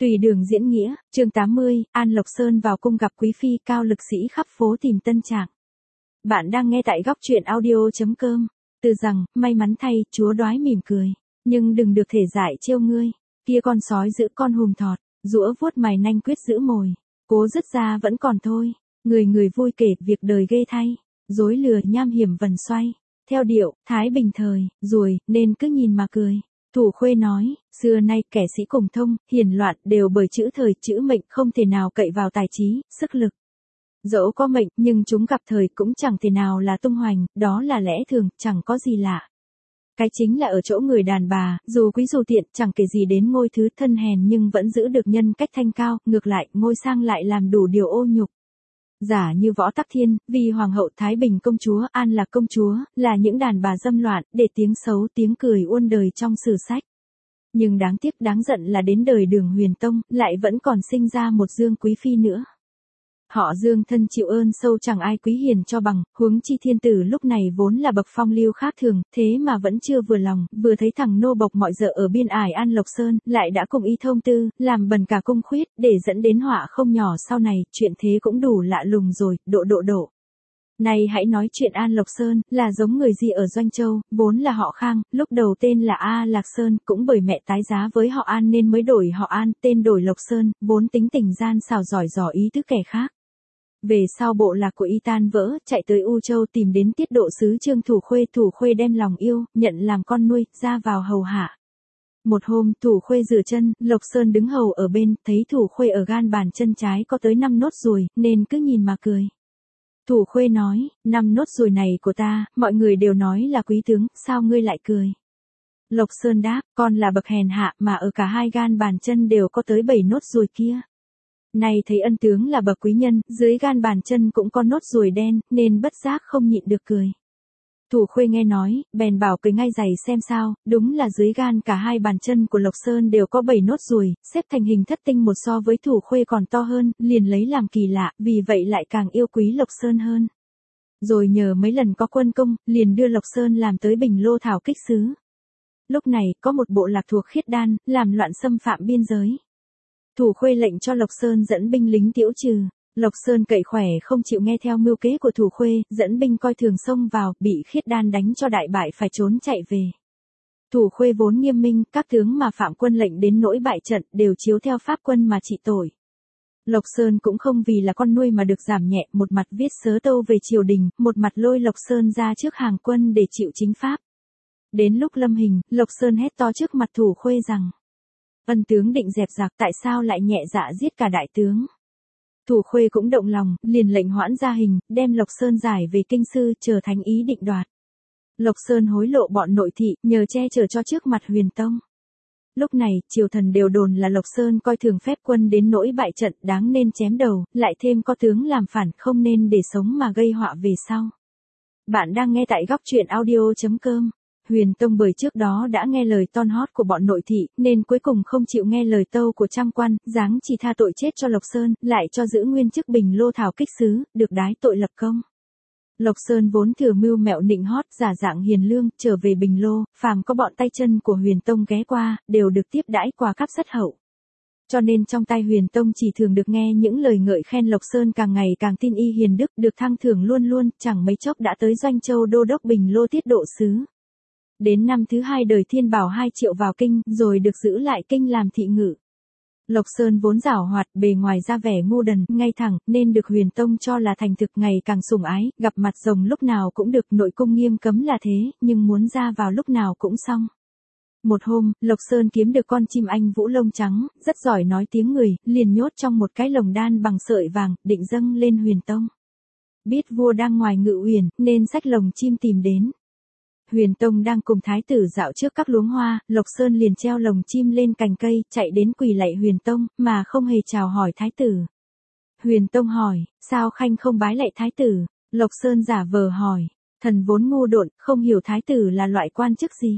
Tùy đường diễn nghĩa, chương 80, An Lộc Sơn vào cung gặp quý phi, cao lực sĩ khắp phố tìm tân trạng. Bạn đang nghe tại góc truyện audio.com. Từ rằng, may mắn thay, chúa đoái mỉm cười. Nhưng đừng được thể dại trêu ngươi. Kia con sói giữ con hùm thọt, giũa vuốt mày nanh quyết giữ mồi. Cố dứt ra vẫn còn thôi. Người người vui kể việc đời ghê thay. Dối lừa nham hiểm vần xoay. Theo điệu, thái bình thời, ruồi, nên cứ nhìn mà cười. Thủ Khuê nói, xưa nay kẻ sĩ cùng thông, hiền loạn đều bởi chữ thời, chữ mệnh không thể nào cậy vào tài trí, sức lực. Dẫu có mệnh, nhưng chúng gặp thời cũng chẳng thể nào là tung hoành, đó là lẽ thường, chẳng có gì lạ. Cái chính là ở chỗ người đàn bà, dù quý dù tiện, chẳng kể gì đến ngôi thứ thân hèn nhưng vẫn giữ được nhân cách thanh cao, ngược lại, ngôi sang lại làm đủ điều ô nhục. Giả như Võ Tắc Thiên, vì Hoàng hậu Thái Bình công chúa, An Lạc công chúa, là những đàn bà dâm loạn, để tiếng xấu tiếng cười uôn đời trong sử sách. Nhưng đáng tiếc đáng giận là đến đời Đường Huyền Tông, lại vẫn còn sinh ra một Dương quý phi nữa. Họ Dương thân chịu ơn sâu chẳng ai quý hiền cho bằng, huống chi thiên tử lúc này vốn là bậc phong lưu khác thường, thế mà vẫn chưa vừa lòng, vừa thấy thằng nô bộc mọi dợ ở biên ải An Lộc Sơn, lại đã cùng y thông tư, làm bần cả cung khuyết, để dẫn đến họa không nhỏ sau này, chuyện thế cũng đủ lạ lùng rồi, độ. Này hãy nói chuyện An Lộc Sơn, là giống người gì ở Doanh Châu, vốn là họ Khang, lúc đầu tên là A Lạc Sơn, cũng bởi mẹ tái giá với họ An nên mới đổi họ An, tên đổi Lộc Sơn, vốn tính tình gian xảo giỏi dò ý thức kẻ khác. Về sau bộ lạc của y tan vỡ, chạy tới U Châu tìm đến tiết độ sứ Trương Thủ Khuê đem lòng yêu, nhận làm con nuôi, ra vào hầu hạ. Một hôm, Thủ Khuê rửa chân, Lộc Sơn đứng hầu ở bên, thấy Thủ Khuê ở gan bàn chân trái có tới 5 nốt ruồi, nên cứ nhìn mà cười. Thủ Khuê nói, 5 nốt ruồi này của ta, mọi người đều nói là quý tướng, sao ngươi lại cười? Lộc Sơn đáp, con là bậc hèn hạ mà ở cả hai gan bàn chân đều có tới 7 nốt ruồi kia. Này thấy ân tướng là bậc quý nhân, dưới gan bàn chân cũng có nốt ruồi đen, nên bất giác không nhịn được cười. Thủ Khuê nghe nói, bèn bảo cười ngay giày xem sao, đúng là dưới gan cả hai bàn chân của Lộc Sơn đều có 7 nốt ruồi, xếp thành hình thất tinh một so với Thủ Khuê còn to hơn, liền lấy làm kỳ lạ, vì vậy lại càng yêu quý Lộc Sơn hơn. Rồi nhờ mấy lần có quân công, liền đưa Lộc Sơn làm tới Bình Lô Thảo Kích Sứ. Lúc này, có một bộ lạc thuộc Khiết Đan, làm loạn xâm phạm biên giới. Thủ Khuê lệnh cho Lộc Sơn dẫn binh lính tiễu trừ. Lộc Sơn cậy khỏe không chịu nghe theo mưu kế của Thủ Khuê, dẫn binh coi thường xông vào, bị Khiết Đan đánh cho đại bại phải trốn chạy về. Thủ Khuê vốn nghiêm minh, các tướng mà phạm quân lệnh đến nỗi bại trận đều chiếu theo pháp quân mà trị tội. Lộc Sơn cũng không vì là con nuôi mà được giảm nhẹ, một mặt viết sớ tâu về triều đình, một mặt lôi Lộc Sơn ra trước hàng quân để chịu chính pháp. Đến lúc lâm hình, Lộc Sơn hét to trước mặt Thủ Khuê rằng: Ân tướng định dẹp giặc, tại sao lại nhẹ dạ giết cả đại tướng? Thủ Khuê cũng động lòng, liền lệnh hoãn gia hình, đem Lộc Sơn giải về kinh sư, chờ thánh ý định đoạt. Lộc Sơn hối lộ bọn nội thị, nhờ che chở cho trước mặt Huyền Tông. Lúc này, triều thần đều đồn là Lộc Sơn coi thường phép quân đến nỗi bại trận, đáng nên chém đầu, lại thêm có tướng làm phản, không nên để sống mà gây họa về sau. Bạn đang nghe tại góc truyện audio.com. Huyền Tông bởi trước đó đã nghe lời ton hót của bọn nội thị, nên cuối cùng không chịu nghe lời tâu của trăm quan, giáng chỉ tha tội chết cho Lộc Sơn, lại cho giữ nguyên chức Bình Lô Thảo Kích Sứ, được đái tội lập công. Lộc Sơn vốn thừa mưu mẹo nịnh hót, giả dạng hiền lương, trở về Bình Lô, phàm có bọn tay chân của Huyền Tông ghé qua, đều được tiếp đãi quà cáp rất hậu. Cho nên trong tay Huyền Tông chỉ thường được nghe những lời ngợi khen Lộc Sơn càng ngày càng tin y hiền đức, được thăng thưởng luôn, chẳng mấy chốc đã tới Doanh Châu đô đốc Bình Lô tiết độ sứ. Đến năm thứ 2 đời Thiên Bảo 2 triệu vào kinh, rồi được giữ lại kinh làm thị ngự. Lộc Sơn vốn giảo hoạt, bề ngoài ra vẻ ngu đần, ngay thẳng, nên được Huyền Tông cho là thành thực, ngày càng sủng ái, gặp mặt rồng lúc nào cũng được, nội cung nghiêm cấm là thế, nhưng muốn ra vào lúc nào cũng xong. Một hôm, Lộc Sơn kiếm được con chim anh vũ lông trắng, rất giỏi nói tiếng người, liền nhốt trong một cái lồng đan bằng sợi vàng, định dâng lên Huyền Tông. Biết vua đang ngoài ngự uyển, nên xách lồng chim tìm đến. Huyền Tông đang cùng thái tử dạo trước các luống hoa, Lộc Sơn liền treo lồng chim lên cành cây, chạy đến quỳ lạy Huyền Tông, mà không hề chào hỏi thái tử. Huyền Tông hỏi, sao khanh không bái lạy thái tử? Lộc Sơn giả vờ hỏi, thần vốn ngu độn, không hiểu thái tử là loại quan chức gì.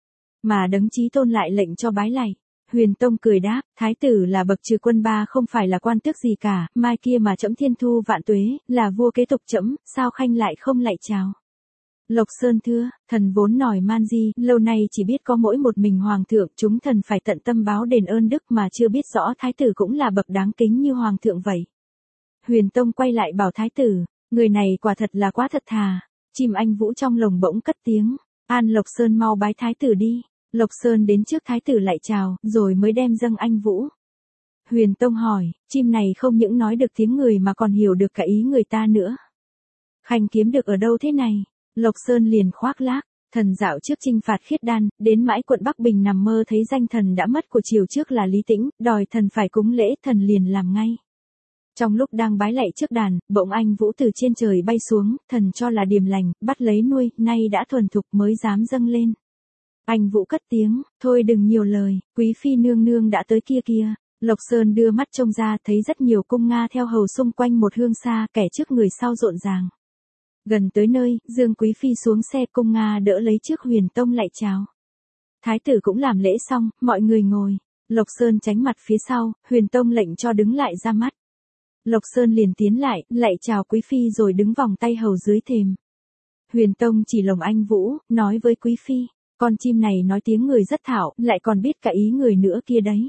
Mà đấng chí tôn lại lệnh cho bái lạy. Huyền Tông cười đáp, thái tử là bậc trừ quân ba, không phải là quan tước gì cả, mai kia mà trẫm thiên thu vạn tuế, là vua kế tục trẫm, sao khanh lại không lạy chào? Lộc Sơn thưa, thần vốn nòi man di, lâu nay chỉ biết có mỗi một mình hoàng thượng, chúng thần phải tận tâm báo đền ơn đức mà chưa biết rõ thái tử cũng là bậc đáng kính như hoàng thượng vậy. Huyền Tông quay lại bảo thái tử, người này quả thật là quá thật thà. Chim anh vũ trong lồng bỗng cất tiếng, An Lộc Sơn mau bái thái tử đi. Lộc Sơn đến trước thái tử lại chào, rồi mới đem dâng anh vũ. Huyền Tông hỏi, chim này không những nói được tiếng người mà còn hiểu được cả ý người ta nữa. Khanh kiếm được ở đâu thế này? Lộc Sơn liền khoác lác, thần dạo trước chinh phạt Khiết Đan, đến mãi quận Bắc Bình nằm mơ thấy danh thần đã mất của triều trước là Lý Tĩnh, đòi thần phải cúng lễ, thần liền làm ngay. Trong lúc đang bái lạy trước đàn, bỗng anh vũ từ trên trời bay xuống, thần cho là điềm lành, bắt lấy nuôi, nay đã thuần thục mới dám dâng lên. Anh vũ cất tiếng, thôi đừng nhiều lời, quý phi nương nương đã tới kia kia. Lộc Sơn đưa mắt trông ra thấy rất nhiều cung Nga theo hầu xung quanh một hương xa, kẻ trước người sau rộn ràng. Gần tới nơi, Dương Quý Phi xuống xe, cung Nga đỡ lấy trước Huyền Tông lại chào. Thái tử cũng làm lễ xong, mọi người ngồi. Lộc Sơn tránh mặt phía sau, Huyền Tông lệnh cho đứng lại ra mắt. Lộc Sơn liền tiến lại, lạy chào Quý Phi rồi đứng vòng tay hầu dưới thềm. Huyền Tông chỉ lồng anh Vũ, nói với Quý Phi, con chim này nói tiếng người rất thạo, lại còn biết cả ý người nữa kia đấy.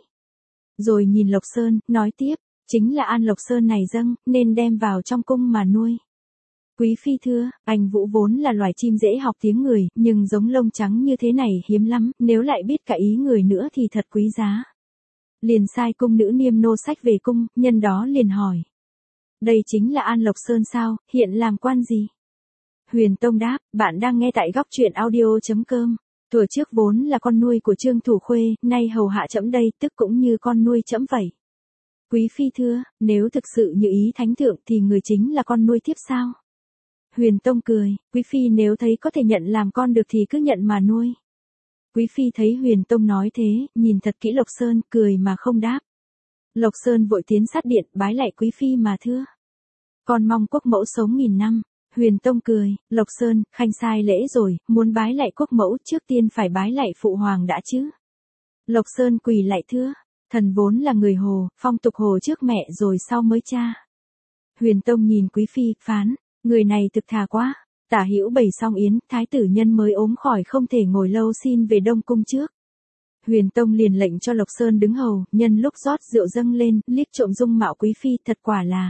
Rồi nhìn Lộc Sơn, nói tiếp, chính là An Lộc Sơn này dâng, nên đem vào trong cung mà nuôi. Quý Phi thưa, anh Vũ vốn là loài chim dễ học tiếng người, nhưng giống lông trắng như thế này hiếm lắm, nếu lại biết cả ý người nữa thì thật quý giá. Liền sai cung nữ niêm nô sách về cung, nhân đó liền hỏi. Đây chính là An Lộc Sơn sao, hiện làm quan gì? Huyền Tông đáp, bạn đang nghe tại góc truyện audio.com. Thuở trước vốn là con nuôi của Trương Thủ Khuê, nay hầu hạ trẫm đây, tức cũng như con nuôi trẫm vậy. Quý Phi thưa, nếu thực sự như ý thánh thượng thì người chính là con nuôi tiếp sao? Huyền Tông cười, Quý Phi nếu thấy có thể nhận làm con được thì cứ nhận mà nuôi. Quý Phi thấy Huyền Tông nói thế, nhìn thật kỹ Lộc Sơn, cười mà không đáp. Lộc Sơn vội tiến sát điện, bái lại Quý Phi mà thưa. Con mong quốc mẫu sống 1000 năm. Huyền Tông cười, Lộc Sơn, khanh sai lễ rồi, muốn bái lại quốc mẫu trước tiên phải bái lại phụ hoàng đã chứ. Lộc Sơn quỳ lại thưa, thần vốn là người Hồ, phong tục Hồ trước mẹ rồi sau mới cha. Huyền Tông nhìn Quý Phi, phán, người này thực thà quá. Tả hữu bày xong yến, thái tử nhân mới ốm khỏi không thể ngồi lâu, xin về Đông Cung trước. Huyền Tông liền lệnh cho Lộc Sơn đứng hầu, nhân lúc rót rượu dâng lên, liếc trộm dung mạo Quý Phi, thật quả là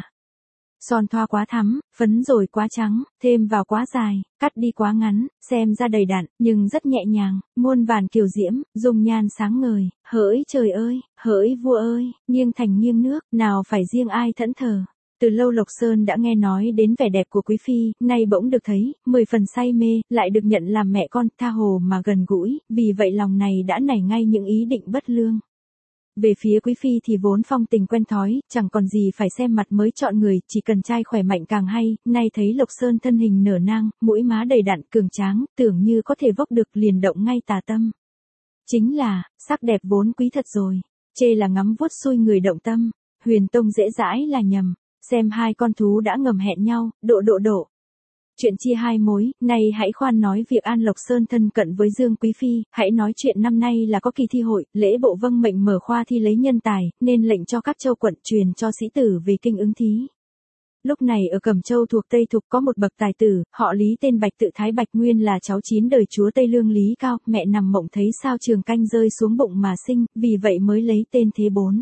son thoa quá thắm, phấn rồi quá trắng, thêm vào quá dài, cắt đi quá ngắn, xem ra đầy đặn, nhưng rất nhẹ nhàng, muôn vàn kiều diễm, dung nhan sáng ngời, hỡi trời ơi, hỡi vua ơi, nghiêng thành nghiêng nước, nào phải riêng ai thẫn thờ. Từ lâu Lộc Sơn đã nghe nói đến vẻ đẹp của Quý Phi, nay bỗng được thấy, 10 phần say mê, lại được nhận làm mẹ con, tha hồ mà gần gũi, vì vậy lòng này đã nảy ngay những ý định bất lương. Về phía Quý Phi thì vốn phong tình quen thói, chẳng còn gì phải xem mặt mới chọn người, chỉ cần trai khỏe mạnh càng hay, nay thấy Lộc Sơn thân hình nở nang, mũi má đầy đặn, cường tráng, tưởng như có thể vốc được liền động ngay tà tâm. Chính là, sắc đẹp vốn quý thật rồi, chê là ngắm vuốt xuôi người động tâm, Huyền Tông dễ dãi là nhầm, xem hai con thú đã ngầm hẹn nhau, độ. Chuyện chia hai mối, nay hãy khoan nói việc An Lộc Sơn thân cận với Dương Quý Phi, hãy nói chuyện năm nay là có kỳ thi hội, lễ bộ vâng mệnh mở khoa thi lấy nhân tài, nên lệnh cho các châu quận truyền cho sĩ tử về kinh ứng thí. Lúc này ở Cẩm Châu thuộc Tây Thục có một bậc tài tử, họ Lý tên Bạch tự Thái Bạch Nguyên là cháu 9 đời chúa Tây Lương Lý Cao, mẹ nằm mộng thấy sao trường canh rơi xuống bụng mà sinh, vì vậy mới lấy tên thế 4.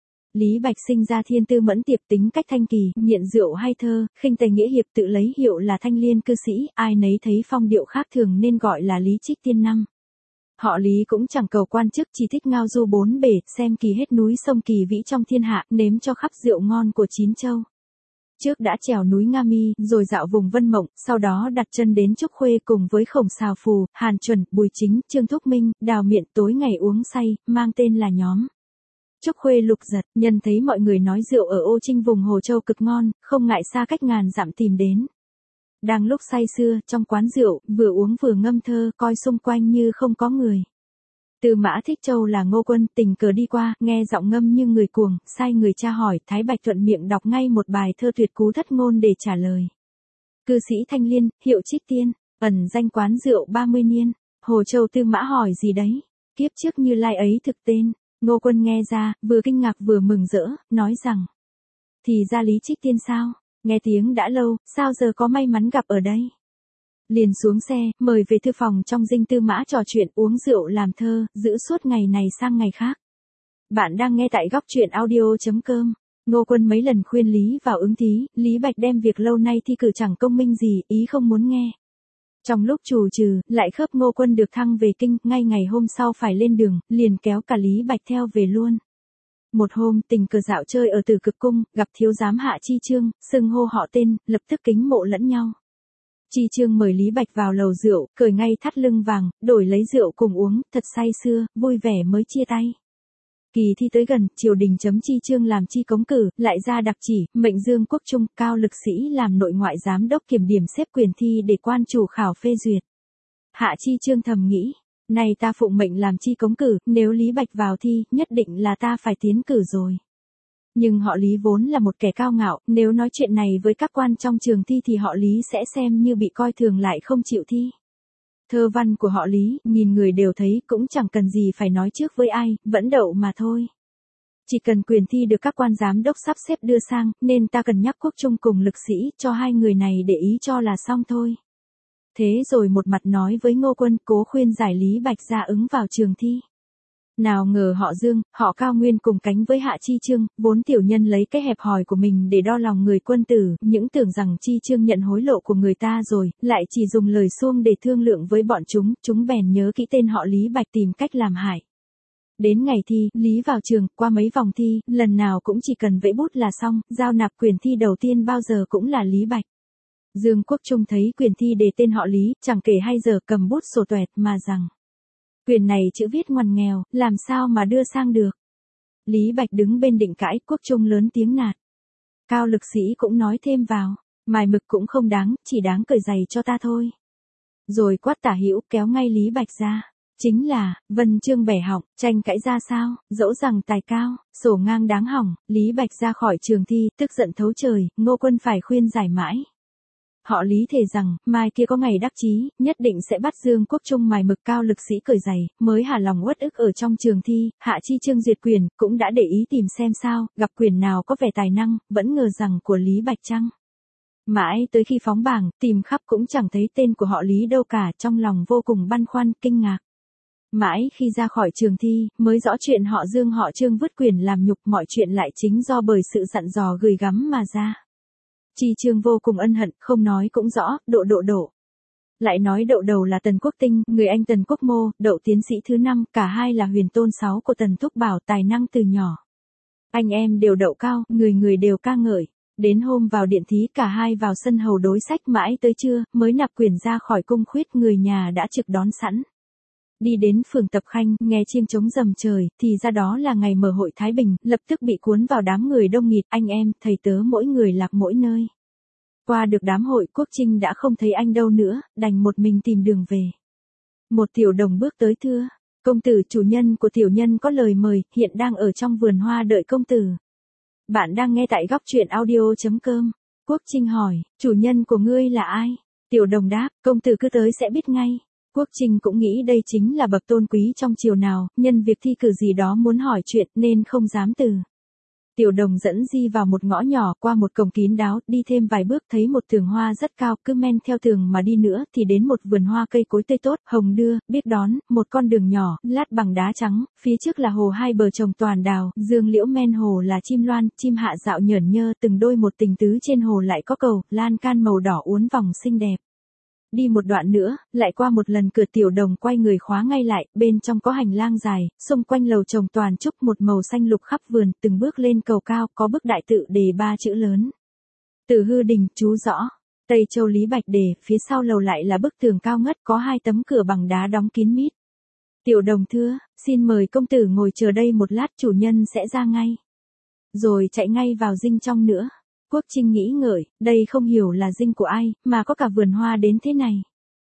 Lý Bạch sinh ra thiên tư mẫn tiệp, tính cách thanh kỳ, nghiện rượu hay thơ, khinh tài nghĩa hiệp, tự lấy hiệu là thanh liên cư sĩ, ai nấy thấy phong điệu khác thường nên gọi là Lý Trích Tiên Năm. Họ Lý cũng chẳng cầu quan chức, chỉ thích ngao du bốn bể, xem kỳ hết núi sông kỳ vĩ trong thiên hạ, nếm cho khắp rượu ngon của 9 châu. Trước đã trèo núi Nga Mi, rồi dạo vùng Vân Mộng, sau đó đặt chân đến Trúc Khuê cùng với Khổng Sào Phù, Hàn Chuẩn, Bùi Chính, Trương Thúc Minh, Đào Miện, tối ngày uống say, mang tên là nhóm Trúc Khuê Lục Giật. Nhân thấy mọi người nói rượu ở Ô Trinh vùng Hồ Châu cực ngon, không ngại xa cách ngàn dặm tìm đến. Đang lúc say sưa, trong quán rượu, vừa uống vừa ngâm thơ, coi xung quanh như không có người. Tư Mã Thích Châu là Ngô Quân, tình cờ đi qua, nghe giọng ngâm như người cuồng, sai người tra hỏi, Thái Bạch thuận miệng đọc ngay một bài thơ tuyệt cú thất ngôn để trả lời. Cư sĩ Thanh Liên, hiệu Trích Tiên, ẩn danh quán rượu 30 niên. Hồ Châu Tư Mã hỏi gì đấy? Kiếp trước Như Lai ấy thực tên. Ngô Quân nghe ra, vừa kinh ngạc vừa mừng rỡ, nói rằng, thì ra Lý Trích Tiên sao? Nghe tiếng đã lâu, sao giờ có may mắn gặp ở đây? Liền xuống xe, mời về thư phòng trong dinh tư mã trò chuyện uống rượu làm thơ, giữ suốt ngày này sang ngày khác. Bạn đang nghe tại góc truyện audio.com. Ngô Quân mấy lần khuyên Lý vào ứng thí, Lý Bạch đem việc lâu nay thi cử chẳng công minh gì, ý không muốn nghe. Trong lúc trù trừ, lại khớp Ngô Quân được thăng về kinh, ngay ngày hôm sau phải lên đường, liền kéo cả Lý Bạch theo về luôn. Một hôm, tình cờ dạo chơi ở Tử Cực cung, gặp thiếu giám Hạ Chi Chương, xưng hô họ tên, lập tức kính mộ lẫn nhau. Chi Chương mời Lý Bạch vào lầu rượu, cởi ngay thắt lưng vàng, đổi lấy rượu cùng uống, thật say sưa, vui vẻ mới chia tay. Kỳ thi tới gần, triều đình chấm Chi Chương làm chi cống cử, lại ra đặc chỉ, mệnh Dương Quốc Trung, cao lực sĩ làm nội ngoại giám đốc kiểm điểm xếp quyền thi để quan chủ khảo phê duyệt. Hạ Chi Chương thầm nghĩ, này ta phụng mệnh làm chi cống cử, nếu Lý Bạch vào thi, nhất định là ta phải tiến cử rồi. Nhưng họ Lý vốn là một kẻ cao ngạo, nếu nói chuyện này với các quan trong trường thi thì họ Lý sẽ xem như bị coi thường lại không chịu thi. Thơ văn của họ Lý, nhìn người đều thấy cũng chẳng cần gì phải nói trước với ai, vẫn đậu mà thôi. Chỉ cần quyền thi được các quan giám đốc sắp xếp đưa sang, nên ta cần nhắc Quốc Trung cùng lực sĩ, cho hai người này để ý cho là xong thôi. Thế rồi một mặt nói với Ngô Quân, cố khuyên giải Lý Bạch ra ứng vào trường thi. Nào ngờ họ Dương, họ Cao Nguyên cùng cánh với Hạ Chi Chương, vốn tiểu nhân lấy cái hẹp hòi của mình để đo lòng người quân tử, những tưởng rằng Chi Chương nhận hối lộ của người ta rồi, lại chỉ dùng lời suông để thương lượng với bọn chúng bèn nhớ kỹ tên họ Lý Bạch tìm cách làm hại. Đến ngày thi, Lý vào trường, qua mấy vòng thi, lần nào cũng chỉ cần vẽ bút là xong, giao nạp quyền thi đầu tiên bao giờ cũng là Lý Bạch. Dương Quốc Trung thấy quyền thi đề tên họ Lý, chẳng kể hay giờ cầm bút sổ toẹt mà rằng. Quyền này chữ viết ngoằn nghèo, làm sao mà đưa sang được. Lý Bạch đứng bên định cãi, Quốc Trung lớn tiếng nạt. Cao lực sĩ cũng nói thêm vào, mài mực cũng không đáng, chỉ đáng cởi giày cho ta thôi. Rồi quát Tả Hữu kéo ngay Lý Bạch ra. Chính là, vân chương bẻ họng, tranh cãi ra sao, dẫu rằng tài cao, sổ ngang đáng hỏng, Lý Bạch ra khỏi trường thi, tức giận thấu trời, Ngô Quân phải khuyên giải mãi. Họ Lý thề rằng, mai kia có ngày đắc chí, nhất định sẽ bắt Dương Quốc Trung mài mực cao lực sĩ cởi giày, mới hả lòng uất ức ở trong trường thi. Hạ Chi Chương duyệt quyền, cũng đã để ý tìm xem sao, gặp quyền nào có vẻ tài năng, vẫn ngờ rằng của Lý Bạch chăng. Mãi tới khi phóng bảng, tìm khắp cũng chẳng thấy tên của họ Lý đâu cả, trong lòng vô cùng băn khoăn, kinh ngạc. Mãi khi ra khỏi trường thi, mới rõ chuyện họ Dương họ Trương vứt quyền làm nhục, mọi chuyện lại chính do bởi sự dặn dò gửi gắm mà ra. Chi Chương vô cùng ân hận, không nói cũng rõ, Đậu. Lại nói Đậu đầu là Tần Quốc Tinh, người anh Tần Quốc Mô, Đậu tiến sĩ thứ 5, cả hai là huyền tôn 6 của Tần Thúc Bảo, tài năng từ nhỏ. Anh em đều đậu cao, người đều ca ngợi. Đến hôm vào điện thí cả hai vào sân hầu đối sách mãi tới trưa, mới nạp quyền ra khỏi cung khuyết, người nhà đã trực đón sẵn. Đi đến phường Tập Khanh, nghe chiêng trống rầm trời, thì ra đó là ngày mở hội Thái Bình, lập tức bị cuốn vào đám người đông nghịt, anh em, thầy tớ mỗi người lạc mỗi nơi. Qua được đám hội, Quốc Trinh đã không thấy anh đâu nữa, đành một mình tìm đường về. Một tiểu đồng bước tới thưa, công tử, chủ nhân của tiểu nhân có lời mời, hiện đang ở trong vườn hoa đợi công tử. Bạn đang nghe tại góc truyện audio.com. Quốc Trinh hỏi, chủ nhân của ngươi là ai? Tiểu đồng đáp, công tử cứ tới sẽ biết ngay. Quốc Trinh cũng nghĩ đây chính là bậc tôn quý trong triều nào, nhân việc thi cử gì đó muốn hỏi chuyện nên không dám từ. Tiểu đồng dẫn di vào một ngõ nhỏ, qua một cổng kín đáo, đi thêm vài bước thấy một tường hoa rất cao, cứ men theo tường mà đi nữa thì đến một vườn hoa cây cối tươi tốt, hồng đưa, biết đón, một con đường nhỏ, lát bằng đá trắng, phía trước là hồ hai bờ trồng toàn đào, dương liễu men hồ là chim loan, chim hạ dạo nhởn nhơ, từng đôi một tình tứ trên hồ lại có cầu, lan can màu đỏ uốn vòng xinh đẹp. Đi một đoạn nữa, lại qua một lần cửa, tiểu đồng quay người khóa ngay lại, bên trong có hành lang dài, xung quanh lầu trồng toàn trúc một màu xanh lục khắp vườn, từng bước lên cầu cao, có bức đại tự đề 3 chữ lớn. Từ Hư Đình, chú rõ. Tây Châu Lý Bạch đề, phía sau lầu lại là bức tường cao ngất, có 2 tấm cửa bằng đá đóng kín mít. Tiểu đồng thưa, xin mời công tử ngồi chờ đây một lát, chủ nhân sẽ ra ngay. Rồi chạy ngay vào dinh trong nữa. Quốc Trinh nghĩ ngợi, đây không hiểu là dinh của ai, mà có cả vườn hoa đến thế này.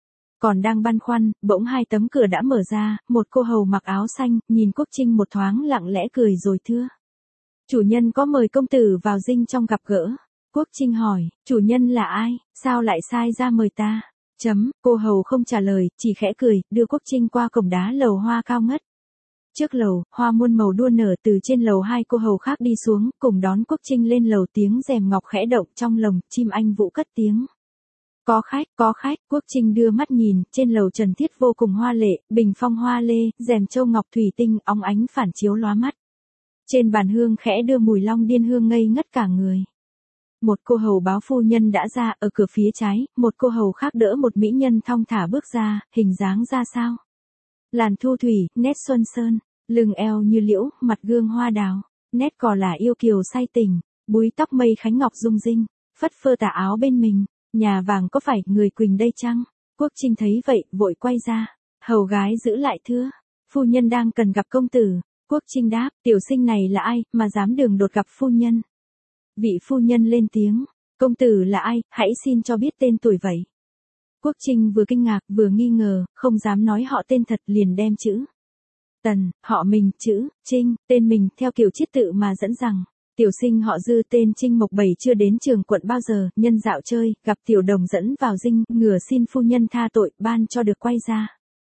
Còn đang băn khoăn, bỗng 2 tấm cửa đã mở ra, một cô hầu mặc áo xanh, nhìn Quốc Trinh một thoáng lặng lẽ cười rồi thưa. Chủ nhân có mời công tử vào dinh trong gặp gỡ. Quốc Trinh hỏi, chủ nhân là ai, sao lại sai ra mời ta? Cô hầu không trả lời, chỉ khẽ cười, đưa Quốc Trinh qua cổng đá lầu hoa cao ngất. Trước lầu, hoa muôn màu đua nở, từ trên lầu 2 cô hầu khác đi xuống, cùng đón Quốc Trinh lên lầu, tiếng rèm ngọc khẽ động, trong lồng chim anh vũ cất tiếng. Có khách, Quốc Trinh đưa mắt nhìn, trên lầu trần thiết vô cùng hoa lệ, bình phong hoa lê, rèm châu ngọc thủy tinh, óng ánh phản chiếu lóa mắt. Trên bàn hương khẽ đưa mùi long điên hương ngây ngất cả người. Một cô hầu báo phu nhân đã ra, ở cửa phía trái, một cô hầu khác đỡ một mỹ nhân thong thả bước ra, hình dáng ra sao? Làn thu thủy, nét xuân sơn, lưng eo như liễu, mặt gương hoa đào, nét cò là yêu kiều say tình, búi tóc mây khánh ngọc rung rinh, phất phơ tà áo bên mình, nhà vàng có phải người Quỳnh đây chăng? Quốc Trinh thấy vậy, vội quay ra, hầu gái giữ lại thưa, phu nhân đang cần gặp công tử. Quốc Trinh đáp, tiểu sinh này là ai, mà dám đường đột gặp phu nhân? Vị phu nhân lên tiếng, công tử là ai, hãy xin cho biết tên tuổi vậy. Quốc Trinh vừa kinh ngạc vừa nghi ngờ, không dám nói họ tên thật liền đem chữ Tần, họ mình, chữ Trinh, tên mình theo kiểu chiết tự mà dẫn rằng, tiểu sinh họ Dư tên Trinh Mộc Bảy chưa đến trường quận bao giờ, nhân dạo chơi, gặp tiểu đồng dẫn vào dinh, ngừa xin phu nhân tha tội, ban cho được quay ra.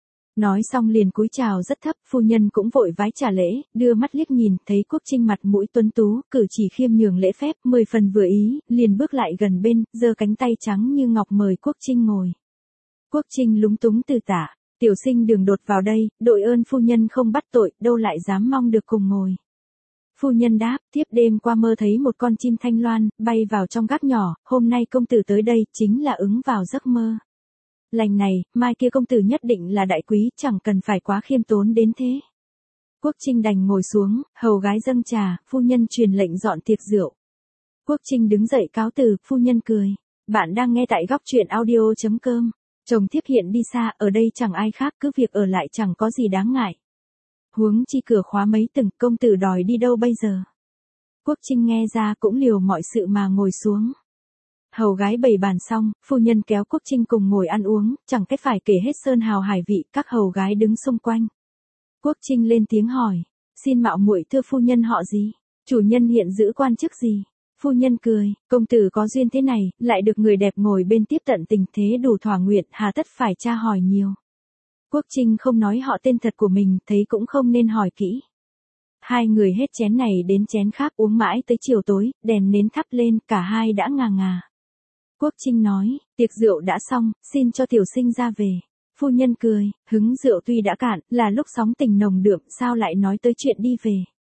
Nói xong liền cúi chào rất thấp, phu nhân cũng vội vái trả lễ, đưa mắt liếc nhìn, thấy Quốc Trinh mặt mũi tuấn tú, cử chỉ khiêm nhường lễ phép, 10 phần vừa ý, liền bước lại gần bên, giơ cánh tay trắng như ngọc mời Quốc Trinh ngồi. Quốc Trinh lúng túng từ tả, tiểu sinh đường đột vào đây, đội ơn phu nhân không bắt tội, đâu lại dám mong được cùng ngồi. Phu nhân đáp, thiếp đêm qua mơ thấy một con chim thanh loan, bay vào trong gác nhỏ, hôm nay công tử tới đây, chính là ứng vào giấc mơ. Lành này, mai kia công tử nhất định là đại quý, chẳng cần phải quá khiêm tốn đến thế. Quốc Trinh đành ngồi xuống, hầu gái dâng trà, phu nhân truyền lệnh dọn tiệc rượu. Quốc Trinh đứng dậy cáo từ, phu nhân cười. Bạn đang nghe tại góc truyện audio.com. Chồng thiếp hiện đi xa, ở đây chẳng ai khác, cứ việc ở lại chẳng có gì đáng ngại. Huống chi cửa khóa mấy từng, công tử đòi đi đâu bây giờ? Quốc Trinh nghe ra cũng liều mọi sự mà ngồi xuống. Hầu gái bày bàn xong, phu nhân kéo Quốc Trinh cùng ngồi ăn uống, chẳng cách phải kể hết sơn hào hải vị, các hầu gái đứng xung quanh. Quốc Trinh lên tiếng hỏi, xin mạo muội thưa phu nhân họ gì? Chủ nhân hiện giữ quan chức gì? Phu nhân cười, công tử có duyên thế này, lại được người đẹp ngồi bên tiếp tận tình thế đủ thỏa nguyện, hà tất phải tra hỏi nhiều. Quốc Trinh không nói họ tên thật của mình, thấy cũng không nên hỏi kỹ. Hai người hết chén này đến chén khác uống mãi tới chiều tối, đèn nến thắp lên, cả hai đã ngà ngà. Quốc Trinh nói, tiệc rượu đã xong, xin cho tiểu sinh ra về. Phu nhân cười, hứng rượu tuy đã cạn, là lúc sóng tình nồng đượm, sao lại nói tới chuyện đi về.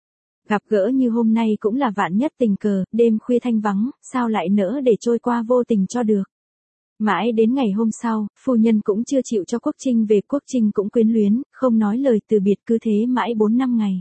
Gặp gỡ như hôm nay cũng là vạn nhất tình cờ, đêm khuya thanh vắng, sao lại nỡ để trôi qua vô tình cho được. Mãi đến ngày hôm sau, phu nhân cũng chưa chịu cho Quốc Trinh về, Quốc Trinh cũng quyến luyến, không nói lời từ biệt, cứ thế mãi 4 năm ngày.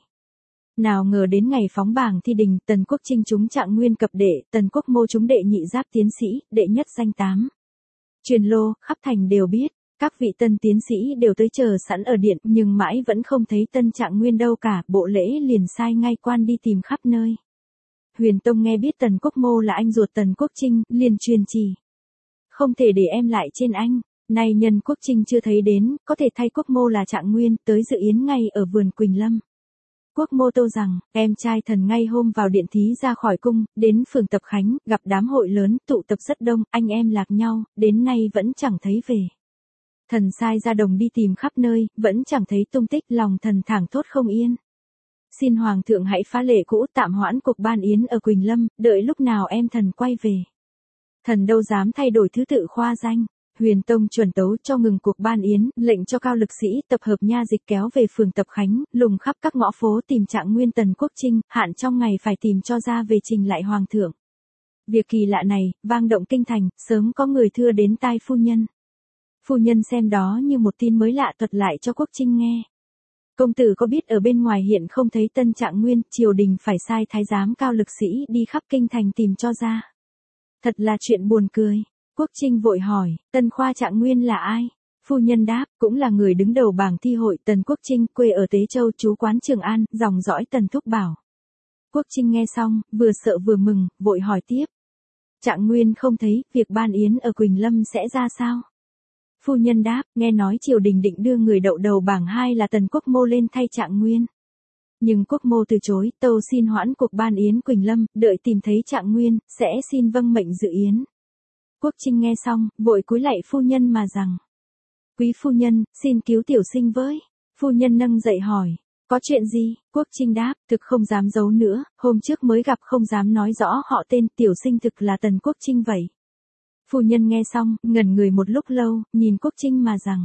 Nào ngờ đến ngày phóng bảng thi đình, Tần Quốc Trinh trúng trạng nguyên cập đệ, Tần Quốc Mô trúng đệ nhị giáp tiến sĩ, đệ nhất danh 8. Truyền lô, khắp thành đều biết, các vị tân tiến sĩ đều tới chờ sẵn ở điện, nhưng mãi vẫn không thấy tân trạng nguyên đâu cả, bộ lễ liền sai ngay quan đi tìm khắp nơi. Huyền Tông nghe biết Tần Quốc Mô là anh ruột Tần Quốc Trinh, liền truyền chỉ. Không thể để em lại trên anh, nay nhân Quốc Trinh chưa thấy đến, có thể thay Quốc Mô là trạng nguyên, tới dự yến ngay ở vườn Quỳnh Lâm. Quốc Mô tâu rằng, em trai thần ngay hôm vào điện thí ra khỏi cung, đến phường Tập Khánh, gặp đám hội lớn, tụ tập rất đông, anh em lạc nhau, đến nay vẫn chẳng thấy về. Thần sai ra đồng đi tìm khắp nơi, vẫn chẳng thấy tung tích, lòng thần thảng thốt không yên. Xin Hoàng thượng hãy phá lệ cũ, tạm hoãn cuộc ban yến ở Quỳnh Lâm, đợi lúc nào em thần quay về. Thần đâu dám thay đổi thứ tự khoa danh. Huyền Tông chuẩn tấu cho ngừng cuộc ban yến, lệnh cho cao lực sĩ tập hợp nha dịch kéo về phường Tập Khánh, lùng khắp các ngõ phố tìm trạng nguyên Tần Quốc Trinh, hạn trong ngày phải tìm cho ra về trình lại Hoàng thượng. Việc kỳ lạ này, vang động kinh thành, sớm có người thưa đến tai phu nhân. Phu nhân xem đó như một tin mới lạ, thuật lại cho Quốc Trinh nghe. Công tử có biết ở bên ngoài hiện không thấy tân trạng nguyên, triều đình phải sai thái giám cao lực sĩ đi khắp kinh thành tìm cho ra. Thật là chuyện buồn cười. Quốc Trinh vội hỏi, Tân Khoa trạng nguyên là ai? Phu nhân đáp, cũng là người đứng đầu bảng thi hội, Tần Quốc Trinh, quê ở Tế Châu, trú quán Trường An, dòng dõi Tần Thúc Bảo. Quốc Trinh nghe xong, vừa sợ vừa mừng, vội hỏi tiếp. Trạng nguyên không thấy, việc ban yến ở Quỳnh Lâm sẽ ra sao? Phu nhân đáp, nghe nói triều đình định đưa người đậu đầu bảng 2 là Tần Quốc Mô lên thay trạng nguyên. Nhưng Quốc Mô từ chối, tâu xin hoãn cuộc ban yến Quỳnh Lâm, đợi tìm thấy trạng nguyên, sẽ xin vâng mệnh dự yến. Quốc Trinh nghe xong, vội cúi lạy phu nhân mà rằng. Quý phu nhân, xin cứu tiểu sinh với. Phu nhân nâng dậy hỏi, có chuyện gì? Quốc Trinh đáp, thực không dám giấu nữa, hôm trước mới gặp không dám nói rõ họ tên, tiểu sinh thực là Tần Quốc Trinh vậy. Phu nhân nghe xong, ngẩn người một lúc lâu, nhìn Quốc Trinh mà rằng.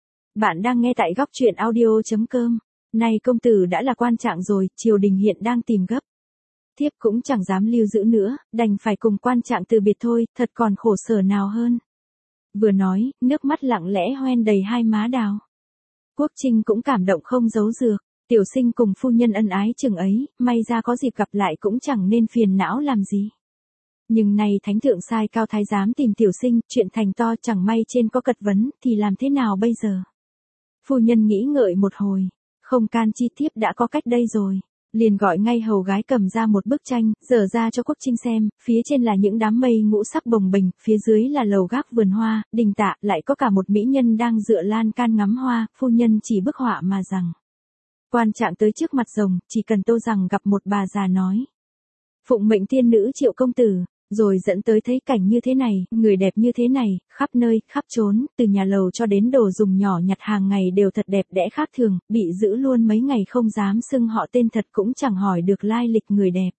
Bạn đang nghe tại góc truyện audio.com. Này công tử đã là quan trạng rồi, triều đình hiện đang tìm gấp. Thiếp cũng chẳng dám lưu giữ nữa, đành phải cùng quan trạng từ biệt thôi, thật còn khổ sở nào hơn. Vừa nói, nước mắt lặng lẽ hoen đầy hai má đào. Quốc Trinh cũng cảm động không giấu dược, tiểu sinh cùng phu nhân ân ái chừng ấy, may ra có dịp gặp lại cũng chẳng nên phiền não làm gì. Nhưng này thánh thượng sai cao thái giám tìm tiểu sinh, chuyện thành to chẳng may trên có cật vấn, thì làm thế nào bây giờ? Phu nhân nghĩ ngợi một hồi, không can chi thiếp đã có cách đây rồi. Liền gọi ngay hầu gái cầm ra một bức tranh, dở ra cho Quốc Trinh xem, phía trên là những đám mây ngũ sắc bồng bềnh, phía dưới là lầu gác vườn hoa, đình tạ, lại có cả một mỹ nhân đang dựa lan can ngắm hoa, phu nhân chỉ bức họa mà rằng. Quan trạng tới trước mặt rồng, chỉ cần tô rằng gặp một bà già nói. Phụng mệnh tiên nữ Triệu công tử, rồi dẫn tới thấy cảnh như thế này, người đẹp như thế này, khắp nơi, khắp chốn, từ nhà lầu cho đến đồ dùng nhỏ nhặt hàng ngày đều thật đẹp đẽ khác thường, bị giữ luôn mấy ngày không dám xưng họ tên thật cũng chẳng hỏi được lai lịch người đẹp.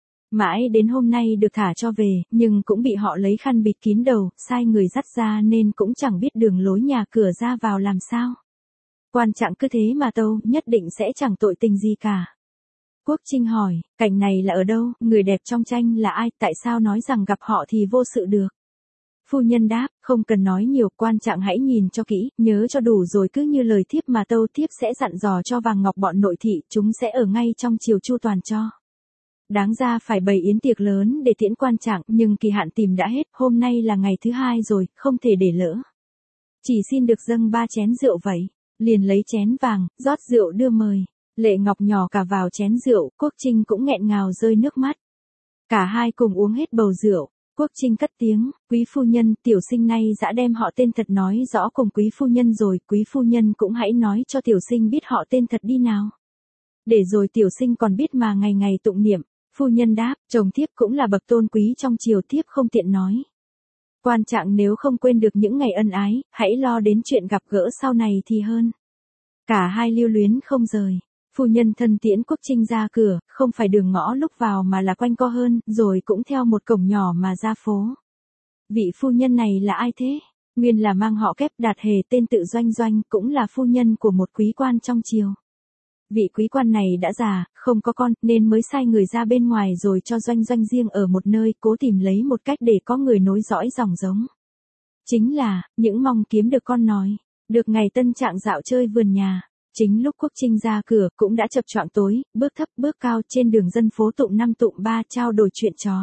Mãi đến hôm nay được thả cho về, nhưng cũng bị họ lấy khăn bịt kín đầu, sai người dắt ra nên cũng chẳng biết đường lối nhà cửa ra vào làm sao. Quan trạng cứ thế mà tâu, nhất định sẽ chẳng tội tình gì cả. Quốc Trinh hỏi, cảnh này là ở đâu, người đẹp trong tranh là ai, tại sao nói rằng gặp họ thì vô sự được? Phu nhân đáp, không cần nói nhiều, quan trạng hãy nhìn cho kỹ, nhớ cho đủ rồi cứ như lời thiếp mà tâu thiếp sẽ dặn dò cho vàng ngọc bọn nội thị, chúng sẽ ở ngay trong triều chu toàn cho. Đáng ra phải bày yến tiệc lớn để tiễn quan trạng, nhưng kỳ hạn tìm đã hết, hôm nay là ngày thứ 2 rồi, không thể để lỡ. Chỉ xin được dâng 3 chén rượu vậy, liền lấy chén vàng, rót rượu đưa mời. Lệ Ngọc nhỏ cả vào chén rượu, Quốc Trinh cũng nghẹn ngào rơi nước mắt. Cả hai cùng uống hết bầu rượu, Quốc Trinh cất tiếng, quý phu nhân, tiểu sinh nay đã đem họ tên thật nói rõ cùng quý phu nhân rồi, quý phu nhân cũng hãy nói cho tiểu sinh biết họ tên thật đi nào. Để rồi tiểu sinh còn biết mà ngày ngày tụng niệm, phu nhân đáp, chồng thiếp cũng là bậc tôn quý trong triều thiếp không tiện nói. Quan trạng nếu không quên được những ngày ân ái, hãy lo đến chuyện gặp gỡ sau này thì hơn. Cả hai lưu luyến không rời. Phu nhân thân tiễn Quốc Trinh ra cửa, không phải đường ngõ lúc vào mà là quanh co hơn, rồi cũng theo một cổng nhỏ mà ra phố. Vị phu nhân này là ai thế? Nguyên là mang họ Kép Đạt Hề tên tự Doanh Doanh, cũng là phu nhân của một quý quan trong triều. Vị quý quan này đã già, không có con, nên mới sai người ra bên ngoài rồi cho Doanh Doanh riêng ở một nơi, cố tìm lấy một cách để có người nối dõi dòng giống. Chính là, những mong kiếm được con nói, được ngày tân trạng dạo chơi vườn nhà. Chính lúc Quốc Trinh ra cửa, cũng đã chập choạng tối, bước thấp bước cao trên đường dân phố tụng 5 tụng 3 trao đổi chuyện trò.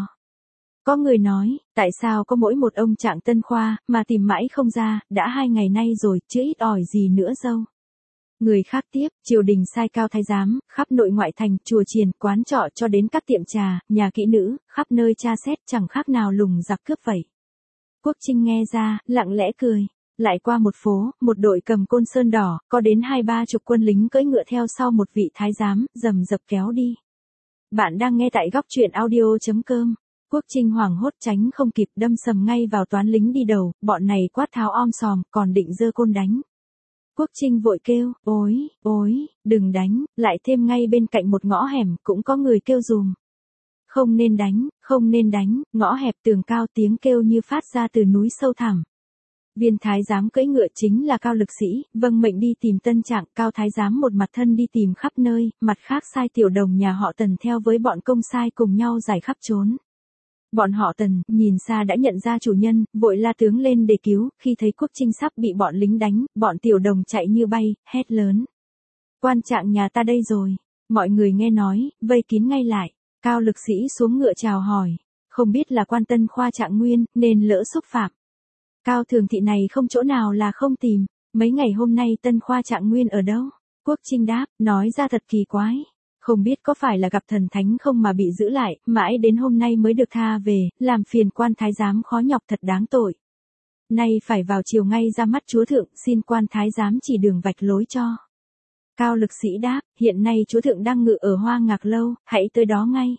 Có người nói, tại sao có mỗi một ông trạng Tân Khoa, mà tìm mãi không ra, đã 2 ngày nay rồi, chứ ít ỏi gì nữa dâu. Người khác tiếp, triều đình sai cao thái giám, khắp nội ngoại thành, chùa chiền, quán trọ cho đến các tiệm trà, nhà kỹ nữ, khắp nơi tra xét chẳng khác nào lùng giặc cướp vậy. Quốc Trinh nghe ra, lặng lẽ cười. Lại qua một phố, một đội cầm côn sơn đỏ, có đến 2-3 chục quân lính cưỡi ngựa theo sau một vị thái giám, rầm rập kéo đi. Bạn đang nghe tại góc truyện audio.com. Quốc Trinh hoảng hốt tránh không kịp đâm sầm ngay vào toán lính đi đầu, bọn này quát tháo om sòm, còn định giơ côn đánh. Quốc Trinh vội kêu, ôi, đừng đánh, lại thêm ngay bên cạnh một ngõ hẻm, cũng có người kêu dùm. Không nên đánh, ngõ hẹp tường cao tiếng kêu như phát ra từ núi sâu thẳm. Viên thái giám cưỡi ngựa chính là Cao Lực Sĩ, vâng mệnh đi tìm tân trạng, Cao thái giám một mặt thân đi tìm khắp nơi, mặt khác sai tiểu đồng nhà họ Tần theo với bọn công sai cùng nhau giải khắp trốn. Bọn họ Tần, nhìn xa đã nhận ra chủ nhân, vội la tướng lên để cứu, khi thấy Quốc Trinh sắp bị bọn lính đánh, bọn tiểu đồng chạy như bay, hét lớn. Quan trạng nhà ta đây rồi. Mọi người nghe nói, vây kín ngay lại. Cao Lực Sĩ xuống ngựa chào hỏi. Không biết là quan Tân Khoa Trạng Nguyên, nên lỡ xúc phạm. Cao Thường Thị này không chỗ nào là không tìm. Mấy ngày hôm nay Tân Khoa Trạng Nguyên ở đâu? Quốc Trinh đáp, nói ra thật kỳ quái. Không biết có phải là gặp thần thánh không mà bị giữ lại, mãi đến hôm nay mới được tha về, làm phiền quan thái giám khó nhọc thật đáng tội. Nay phải vào chiều ngay ra mắt chúa thượng, xin quan thái giám chỉ đường vạch lối cho. Cao Lực Sĩ đáp, hiện nay chúa thượng đang ngự ở Hoa Ngạc Lâu, hãy tới đó ngay.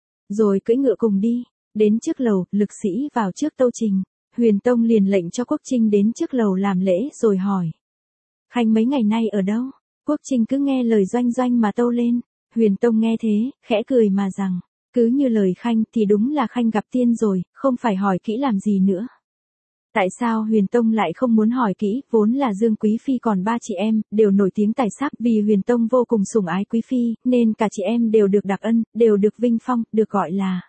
Rồi cưỡi ngựa cùng đi, đến trước lầu, Lực Sĩ vào trước tâu trình. Huyền Tông liền lệnh cho Quốc Trinh đến trước lầu làm lễ rồi hỏi. Khanh mấy ngày nay ở đâu? Quốc Trinh cứ nghe lời Doanh Doanh mà tâu lên. Huyền Tông nghe thế, khẽ cười mà rằng, cứ như lời Khanh thì đúng là Khanh gặp tiên rồi, không phải hỏi kỹ làm gì nữa. Tại sao Huyền Tông lại không muốn hỏi kỹ, vốn là Dương Quý Phi còn 3 chị em, đều nổi tiếng tài sắc, vì Huyền Tông vô cùng sủng ái Quý Phi, nên cả chị em đều được đặc ân, đều được vinh phong, được gọi là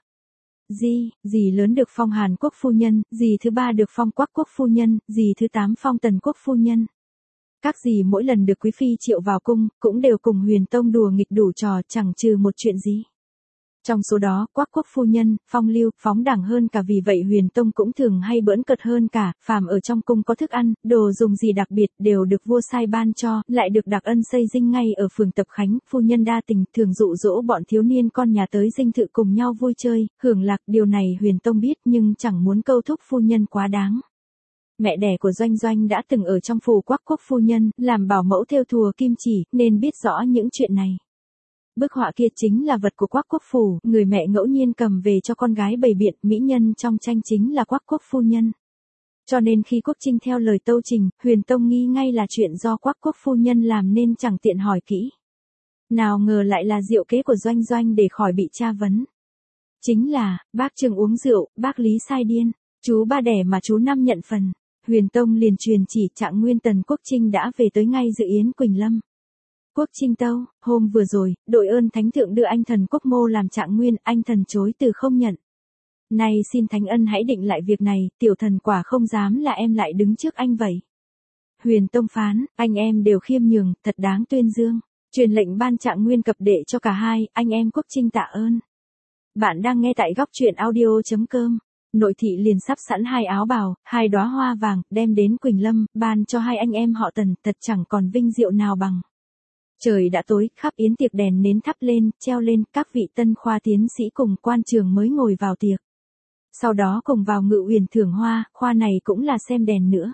dì lớn được phong Hàn Quốc phu nhân, dì thứ 3 được phong Quắc Quốc phu nhân, dì thứ 8 phong Tần Quốc phu nhân. Các dì mỗi lần được Quý Phi triệu vào cung, cũng đều cùng Huyền Tông đùa nghịch đủ trò, chẳng trừ một chuyện gì. Trong số đó, Quắc Quốc phu nhân, phong lưu, phóng đẳng hơn cả, vì vậy Huyền Tông cũng thường hay bỡn cợt hơn cả, phàm ở trong cung có thức ăn, đồ dùng gì đặc biệt đều được vua sai ban cho, lại được đặc ân xây dinh ngay ở phường Tập Khánh, phu nhân đa tình, thường dụ dỗ bọn thiếu niên con nhà tới dinh thự cùng nhau vui chơi, hưởng lạc, điều này Huyền Tông biết nhưng chẳng muốn câu thúc phu nhân quá đáng. Mẹ đẻ của Doanh Doanh đã từng ở trong phủ Quắc Quốc phu nhân, làm bảo mẫu thêu thùa kim chỉ, nên biết rõ những chuyện này. Bức họa kia chính là vật của Quắc Quốc phủ, người mẹ ngẫu nhiên cầm về cho con gái bày biện, mỹ nhân trong tranh chính là Quắc Quốc phu nhân. Cho nên khi Quốc Trinh theo lời tâu trình, Huyền Tông nghi ngay là chuyện do Quắc Quốc phu nhân làm nên chẳng tiện hỏi kỹ. Nào ngờ lại là diệu kế của Doanh Doanh để khỏi bị tra vấn. Chính là, bác Trường uống rượu, bác Lý sai điên, chú ba đẻ mà chú năm nhận phần. Huyền Tông liền truyền chỉ Trạng Nguyên Tần Quốc Trinh đã về tới ngay dự yến Quỳnh Lâm. Quốc Trinh tâu, hôm vừa rồi, đội ơn thánh thượng đưa anh thần Quốc Mô làm Trạng Nguyên, anh thần chối từ không nhận. Nay xin thánh ân hãy định lại việc này, tiểu thần quả không dám là em lại đứng trước anh vậy. Huyền Tông phán, anh em đều khiêm nhường, thật đáng tuyên dương. Truyền lệnh ban Trạng Nguyên cập đệ cho cả hai, anh em Quốc Trinh tạ ơn. Bạn đang nghe tại góc truyện audio.com. Nội thị liền sắp sẵn 2 áo bào, 2 đóa hoa vàng, đem đến Quỳnh Lâm, ban cho 2 anh em họ Tần, thật chẳng còn vinh diệu nào bằng. Trời đã tối, khắp yến tiệc đèn nến thắp lên, treo lên, các vị tân khoa tiến sĩ cùng quan trường mới ngồi vào tiệc. Sau đó cùng vào Ngự Uyển thưởng hoa, khoa này cũng là xem đèn nữa.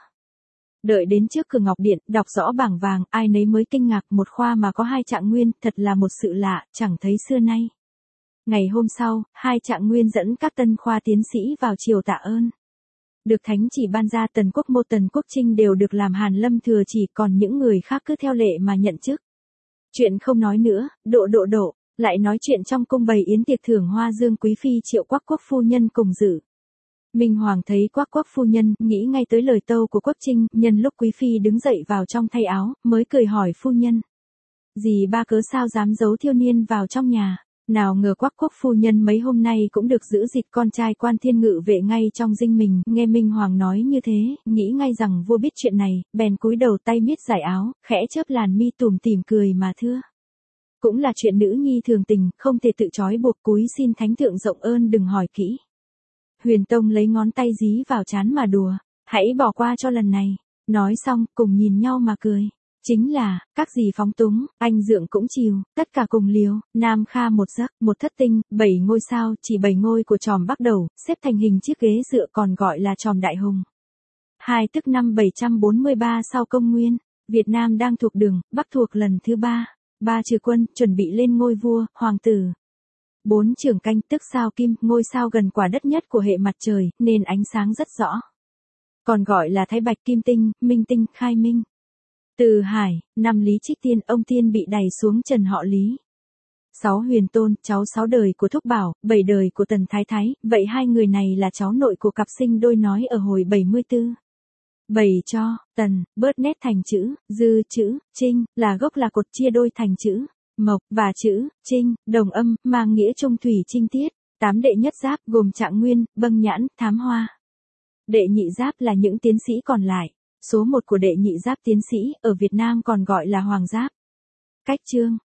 Đợi đến trước cửa ngọc điện, đọc rõ bảng vàng, ai nấy mới kinh ngạc, một khoa mà có 2 Trạng Nguyên, thật là một sự lạ, chẳng thấy xưa nay. Ngày hôm sau, 2 Trạng Nguyên dẫn các tân khoa tiến sĩ vào triều tạ ơn. Được thánh chỉ ban ra, Tần Quốc Mô Tần Quốc Trinh đều được làm Hàn Lâm thừa chỉ, còn những người khác cứ theo lệ mà nhận chức. Chuyện không nói nữa, độ, lại nói chuyện trong cung bày yến tiệc thưởng hoa, Dương Quý Phi triệu Quắc Quốc phu nhân cùng dự. Minh Hoàng thấy Quắc Quốc phu nhân, nghĩ ngay tới lời tâu của Quốc Trinh, nhân lúc Quý Phi đứng dậy vào trong thay áo, mới cười hỏi phu nhân. Dì ba cớ sao dám giấu thiêu niên vào trong nhà? Nào ngờ Quắc Quốc phu nhân mấy hôm nay cũng được giữ dịch con trai quan thiên ngự vệ ngay trong dinh mình, nghe Minh Hoàng nói như thế, nghĩ ngay rằng vua biết chuyện này, bèn cúi đầu tay miết giải áo, khẽ chớp làn mi tủm tỉm cười mà thưa. Cũng là chuyện nữ nhi thường tình, không thể tự trói buộc, cúi xin thánh thượng rộng ơn đừng hỏi kỹ. Huyền Tông lấy ngón tay dí vào trán mà đùa, hãy bỏ qua cho lần này. Nói xong, cùng nhìn nhau mà cười. Chính là, các dì phóng túng, anh dượng cũng chiều, tất cả cùng liều, nam kha một giấc, một thất tinh, 7 ngôi sao, chỉ 7 ngôi của chòm Bắc Đầu, xếp thành hình chiếc ghế dựa còn gọi là chòm Đại Hùng. 2 tức năm 743 sau công nguyên, Việt Nam đang thuộc đường, Bắc thuộc lần thứ 3. 3 trừ quân, chuẩn bị lên ngôi vua, hoàng tử. 4 trưởng canh, tức sao Kim, ngôi sao gần quả đất nhất của hệ mặt trời, nên ánh sáng rất rõ. Còn gọi là Thái Bạch Kim Tinh, Minh Tinh, Khai Minh. Từ Hải, 5 Lý Trích Tiên, ông Tiên bị đày xuống trần họ Lý. 6 Huyền Tôn, cháu 6 đời của Thúc Bảo, 7 đời của Tần Thái Thái, vậy 2 người này là cháu nội của cặp sinh đôi nói ở hồi 74. 7 cho, Tần, bớt nét thành chữ, dư chữ, Trinh, là gốc là cột chia đôi thành chữ, Mộc, và chữ, Trinh, đồng âm, mang nghĩa trung thủy trinh tiết. 8 đệ nhất giáp gồm Trạng Nguyên, Bâng Nhãn, Thám Hoa. Đệ nhị giáp là những tiến sĩ còn lại. Số 1 của đệ nhị giáp tiến sĩ, ở Việt Nam còn gọi là Hoàng giáp. Cách chương,